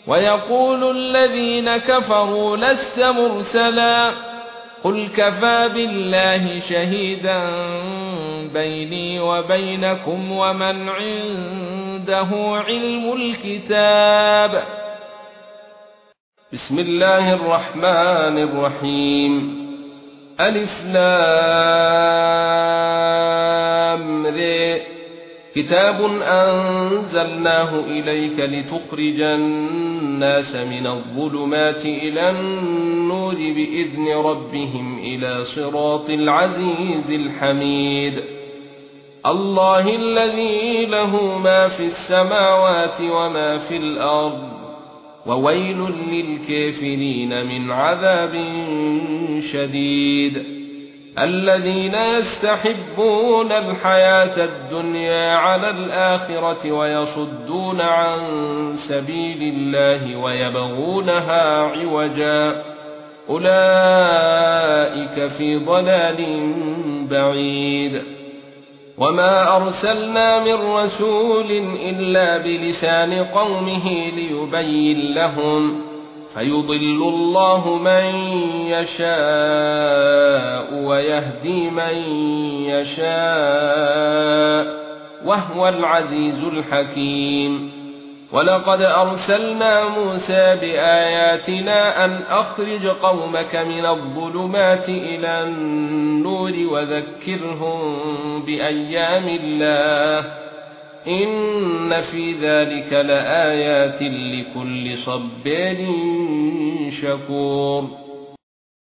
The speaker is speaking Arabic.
ويقول الذين كفروا لست مرسلا قل كفى بالله شهيدا بيني وبينكم ومن عنده علم الكتاب. بسم الله الرحمن الرحيم. ألف لام ر. كتاب أنزلناه إليك لتخرج الناس من الظلمات إلى النور بإذن ربهم إلى صراط العزيز الحميد. الله الذي له ما في السماوات وما في الأرض وويل للكافرين من عذاب شديد. الذين يستحبون الحياة الدنيا على الآخرة ويصدون عن سبيل الله ويبغونها عوجا أولئك في ضلال بعيد. وما أرسلنا من رسول إلا بلسان قومه ليبين لهم فيضل الله من يشاء ويهدي من يشاء وهو العزيز الحكيم. ولقد أرسلنا موسى بآياتنا أن أخرج قومك من الظلمات إلى النور وذكرهم بأيام الله إن في ذلك لآيات لكل صبار شكور.